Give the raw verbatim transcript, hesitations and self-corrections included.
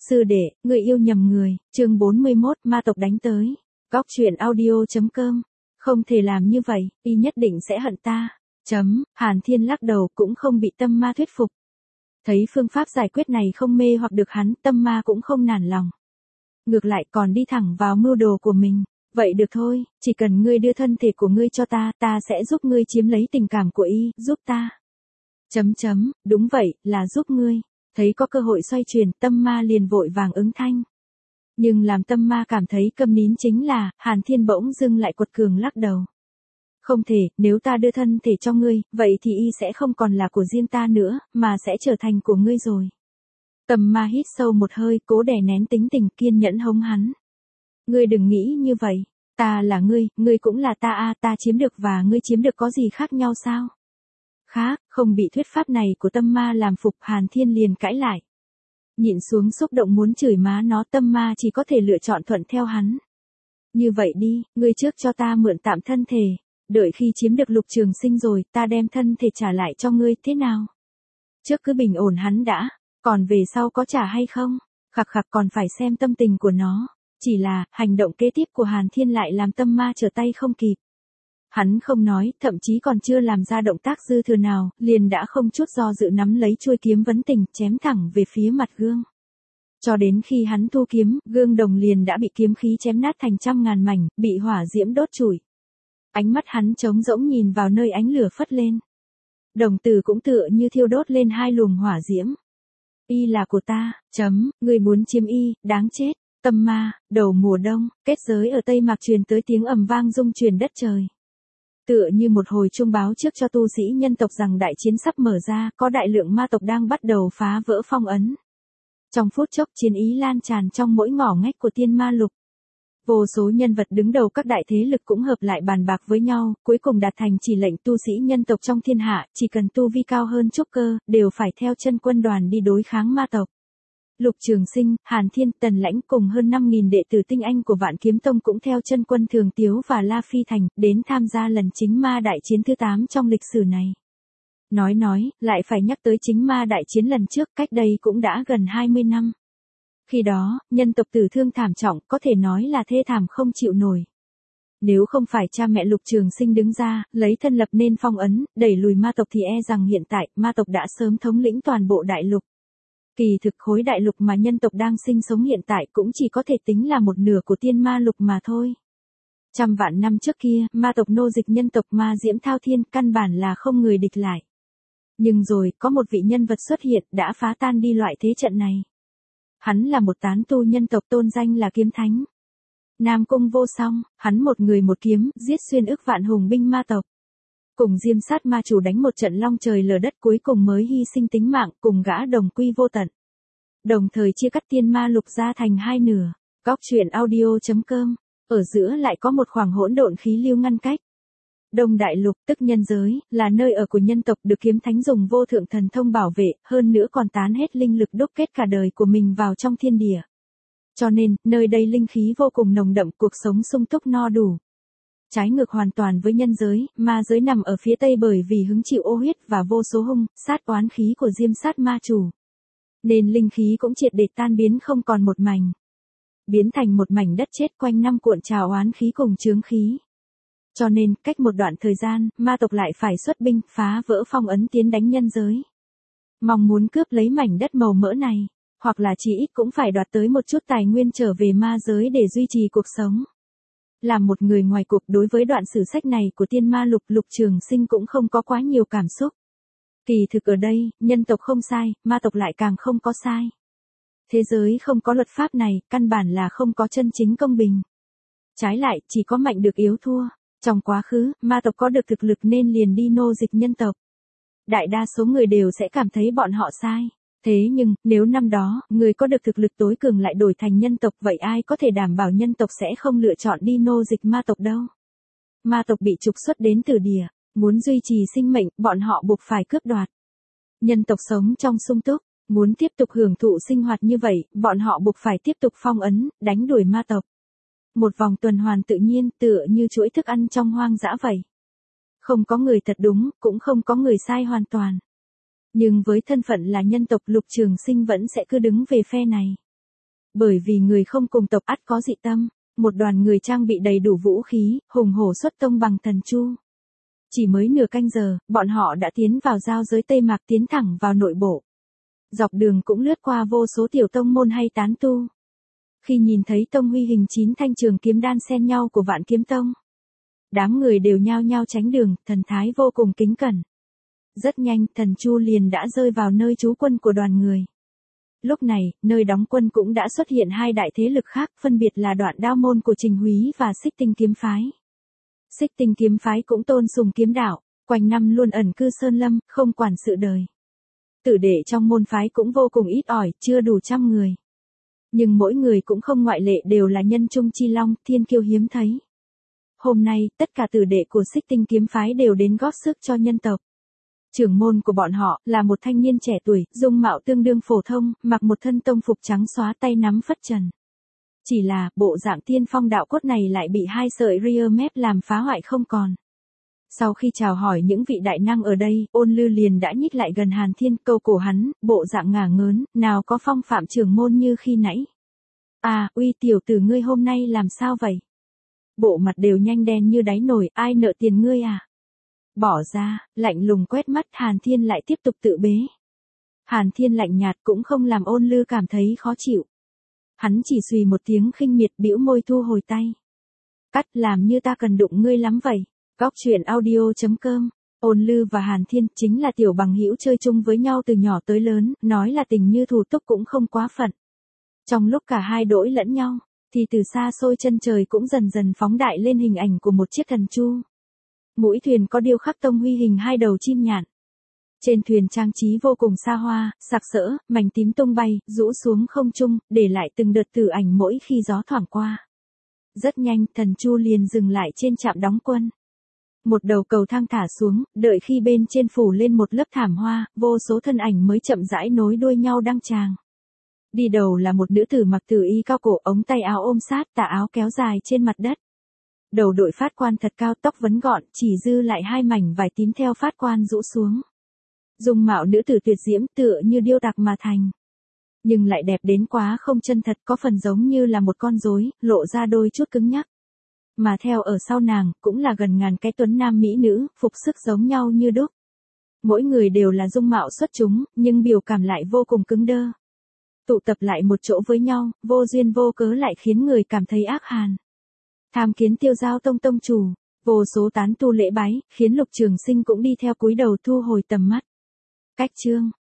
Sư đệ, người yêu nhầm người, chương bốn mươi mốt, ma tộc đánh tới. Góc truyện audio.com. Không thể làm như vậy, y nhất định sẽ hận ta. Chấm, Hàn Thiên lắc đầu cũng không bị tâm ma thuyết phục. Thấy phương pháp giải quyết này không mê hoặc được hắn, tâm ma cũng không nản lòng. Ngược lại còn đi thẳng vào mưu đồ của mình. Vậy được thôi, chỉ cần ngươi đưa thân thể của ngươi cho ta, ta sẽ giúp ngươi chiếm lấy tình cảm của y, giúp ta. Chấm chấm, đúng vậy, là giúp ngươi. Thấy có cơ hội xoay chuyển, tâm ma liền vội vàng ứng thanh. Nhưng làm tâm ma cảm thấy câm nín chính là, Hàn Thiên bỗng dưng lại quật cường lắc đầu. Không thể, nếu ta đưa thân thể cho ngươi, vậy thì y sẽ không còn là của riêng ta nữa, mà sẽ trở thành của ngươi rồi. Tâm ma hít sâu một hơi, cố đè nén tính tình, kiên nhẫn hống hắn. Ngươi đừng nghĩ như vậy, ta là ngươi, ngươi cũng là ta a, ta chiếm được và ngươi chiếm được có gì khác nhau sao? Khác, không bị thuyết pháp này của tâm ma làm phục, Hàn Thiên liền cãi lại. Nhịn xuống xúc động muốn chửi má nó, tâm ma chỉ có thể lựa chọn thuận theo hắn. Như vậy đi, ngươi trước cho ta mượn tạm thân thể, đợi khi chiếm được Lục Trường Sinh rồi, ta đem thân thể trả lại cho ngươi, thế nào? Trước cứ bình ổn hắn đã, còn về sau có trả hay không? Khặc khặc còn phải xem tâm tình của nó. Chỉ là, hành động kế tiếp của Hàn Thiên lại làm tâm ma trở tay không kịp. Hắn không nói, thậm chí còn chưa làm ra động tác dư thừa nào, liền đã không chút do dự nắm lấy chuôi kiếm vấn tình, chém thẳng về phía mặt gương. Cho đến khi hắn thu kiếm, gương đồng liền đã bị kiếm khí chém nát thành trăm ngàn mảnh, bị hỏa diễm đốt trụi. Ánh mắt hắn trống rỗng nhìn vào nơi ánh lửa phất lên. Đồng tử cũng tựa như thiêu đốt lên hai luồng hỏa diễm. Y là của ta, chấm, người muốn chiếm y, đáng chết. Tâm ma, đầu mùa đông, kết giới ở Tây Mạc truyền tới tiếng ầm vang rung truyền đất trời. Tựa như một hồi chuông báo trước cho tu sĩ nhân tộc rằng đại chiến sắp mở ra, có đại lượng ma tộc đang bắt đầu phá vỡ phong ấn. Trong phút chốc chiến ý lan tràn trong mỗi ngõ ngách của tiên ma lục. Vô số nhân vật đứng đầu các đại thế lực cũng hợp lại bàn bạc với nhau, cuối cùng đạt thành chỉ lệnh tu sĩ nhân tộc trong thiên hạ, chỉ cần tu vi cao hơn trúc cơ, đều phải theo chân quân đoàn đi đối kháng ma tộc. Lục Trường Sinh, Hàn Thiên, Tần Lãnh cùng hơn năm nghìn đệ tử tinh anh của Vạn Kiếm Tông cũng theo chân quân Thường Tiếu và La Phi Thành, đến tham gia lần chính ma đại chiến thứ tám trong lịch sử này. Nói nói, lại phải nhắc tới chính ma đại chiến lần trước, cách đây cũng đã gần hai mươi năm. Khi đó, nhân tộc tử thương thảm trọng, có thể nói là thê thảm không chịu nổi. Nếu không phải cha mẹ Lục Trường Sinh đứng ra, lấy thân lập nên phong ấn, đẩy lùi ma tộc thì e rằng hiện tại, ma tộc đã sớm thống lĩnh toàn bộ đại lục. Kỳ thực khối đại lục mà nhân tộc đang sinh sống hiện tại cũng chỉ có thể tính là một nửa của tiên ma lục mà thôi. Trăm vạn năm trước kia, ma tộc nô dịch nhân tộc ma diễm thao thiên, căn bản là không người địch lại. Nhưng rồi, có một vị nhân vật xuất hiện, đã phá tan đi loại thế trận này. Hắn là một tán tu nhân tộc tôn danh là Kiếm Thánh. Nam Cung Vô Song, hắn một người một kiếm, giết xuyên ức vạn hùng binh ma tộc. Cùng Diêm Sát ma chủ đánh một trận long trời lở đất, cuối cùng mới hy sinh tính mạng, cùng gã đồng quy vô tận. Đồng thời chia cắt tiên ma lục ra thành hai nửa. Góc truyện audio.com. Ở giữa lại có một khoảng hỗn độn khí lưu ngăn cách. Đông đại lục, tức nhân giới, là nơi ở của nhân tộc, được Kiếm Thánh dùng vô thượng thần thông bảo vệ, hơn nữa còn tán hết linh lực đúc kết cả đời của mình vào trong thiên địa. Cho nên, nơi đây linh khí vô cùng nồng đậm, cuộc sống sung túc no đủ. Trái ngược hoàn toàn với nhân giới, ma giới nằm ở phía tây bởi vì hứng chịu ô huyết và vô số hung, sát oán khí của Diêm Sát ma chủ. Nên linh khí cũng triệt để tan biến không còn một mảnh. Biến thành một mảnh đất chết quanh năm cuộn trào oán khí cùng chướng khí. Cho nên, cách một đoạn thời gian, ma tộc lại phải xuất binh, phá vỡ phong ấn tiến đánh nhân giới. Mong muốn cướp lấy mảnh đất màu mỡ này, hoặc là chỉ ít cũng phải đoạt tới một chút tài nguyên trở về ma giới để duy trì cuộc sống. Làm một người ngoài cuộc đối với đoạn sử sách này của tiên ma lục, Lục Trường Sinh cũng không có quá nhiều cảm xúc. Kỳ thực ở đây, nhân tộc không sai, ma tộc lại càng không có sai. Thế giới không có luật pháp này, căn bản là không có chân chính công bình. Trái lại, chỉ có mạnh được yếu thua. Trong quá khứ, ma tộc có được thực lực nên liền đi nô dịch nhân tộc. Đại đa số người đều sẽ cảm thấy bọn họ sai. Thế nhưng, nếu năm đó, người có được thực lực tối cường lại đổi thành nhân tộc, vậy ai có thể đảm bảo nhân tộc sẽ không lựa chọn đi nô dịch ma tộc đâu? Ma tộc bị trục xuất đến từ địa, muốn duy trì sinh mệnh, bọn họ buộc phải cướp đoạt. Nhân tộc sống trong sung túc, muốn tiếp tục hưởng thụ sinh hoạt như vậy, bọn họ buộc phải tiếp tục phong ấn, đánh đuổi ma tộc. Một vòng tuần hoàn tự nhiên, tựa như chuỗi thức ăn trong hoang dã vậy. Không có người thật đúng, cũng không có người sai hoàn toàn. Nhưng với thân phận là nhân tộc, Lục Trường Sinh vẫn sẽ cứ đứng về phe này. Bởi vì người không cùng tộc ắt có dị tâm, một đoàn người trang bị đầy đủ vũ khí, hùng hổ xuất tông bằng thần chu. Chỉ mới nửa canh giờ, bọn họ đã tiến vào giao giới Tây Mạc, tiến thẳng vào nội bộ. Dọc đường cũng lướt qua vô số tiểu tông môn hay tán tu. Khi nhìn thấy tông huy hình chín thanh trường kiếm đan xen nhau của Vạn Kiếm Tông, đám người đều nhao nhao tránh đường, thần thái vô cùng kính cẩn. Rất nhanh, thần chu liền đã rơi vào nơi trú quân của đoàn người. Lúc này, nơi đóng quân cũng đã xuất hiện hai đại thế lực khác, phân biệt là Đoạn Đao môn của Trình Húy và Xích Tinh kiếm phái. Xích Tinh kiếm phái cũng tôn sùng kiếm đạo, quanh năm luôn ẩn cư sơn lâm, không quản sự đời. Tử đệ trong môn phái cũng vô cùng ít ỏi, chưa đủ trăm người. Nhưng mỗi người cũng không ngoại lệ, đều là nhân trung chi long, thiên kiêu hiếm thấy. Hôm nay, tất cả tử đệ của Xích Tinh kiếm phái đều đến góp sức cho nhân tộc. Trưởng môn của bọn họ là một thanh niên trẻ tuổi, dung mạo tương đương phổ thông, mặc một thân tông phục trắng xóa, tay nắm phất trần. Chỉ là, bộ dạng tiên phong đạo cốt này lại bị hai sợi rear mép làm phá hoại không còn. Sau khi chào hỏi những vị đại năng ở đây, Ôn Lư liền đã nhích lại gần Hàn Thiên, câu cổ hắn, bộ dạng ngả ngớn, nào có phong phạm trưởng môn như khi nãy. À, uy tiểu tử ngươi hôm nay làm sao vậy? Bộ mặt đều nhanh đen như đáy nồi, ai nợ tiền ngươi à? Bỏ ra, lạnh lùng quét mắt, Hàn Thiên lại tiếp tục tự bế. Hàn Thiên lạnh nhạt cũng không làm Ôn Lư cảm thấy khó chịu. Hắn chỉ xùy một tiếng khinh miệt, bĩu môi thu hồi tay. Cắt, làm như ta cần đụng ngươi lắm vậy. Góc truyện audio chấm com. Ôn Lư và Hàn Thiên chính là tiểu bằng hữu chơi chung với nhau từ nhỏ tới lớn, nói là tình như thủ túc cũng không quá phận. Trong lúc cả hai đỗi lẫn nhau, thì từ xa xôi chân trời cũng dần dần phóng đại lên hình ảnh của một chiếc thần chu. Mũi thuyền có điêu khắc tông huy hình hai đầu chim nhạn. Trên thuyền trang trí vô cùng xa hoa, sặc sỡ, mảnh tím tung bay, rũ xuống không trung, để lại từng đợt tử ảnh mỗi khi gió thoảng qua. Rất nhanh, thần chu liền dừng lại trên trạm đóng quân. Một đầu cầu thang thả xuống, đợi khi bên trên phủ lên một lớp thảm hoa, vô số thân ảnh mới chậm rãi nối đuôi nhau đăng tràng. Đi đầu là một nữ tử mặc tử y cao cổ, ống tay áo ôm sát, tà áo kéo dài trên mặt đất. Đầu đội phát quan thật cao, tóc vấn gọn, chỉ dư lại hai mảnh vải tím theo phát quan rũ xuống. Dung mạo nữ tử tuyệt diễm, tựa như điêu tạc mà thành. Nhưng lại đẹp đến quá không chân thật, có phần giống như là một con rối, lộ ra đôi chút cứng nhắc. Mà theo ở sau nàng, cũng là gần ngàn cái tuấn nam mỹ nữ, phục sức giống nhau như đúc. Mỗi người đều là dung mạo xuất chúng, nhưng biểu cảm lại vô cùng cứng đơ. Tụ tập lại một chỗ với nhau, vô duyên vô cớ lại khiến người cảm thấy ác hàn. Tham kiến Tiêu Giao tông tông chủ, vô số tán tu lễ bái, khiến Lục Trường Sinh cũng đi theo cúi đầu thu hồi tầm mắt. Cách chương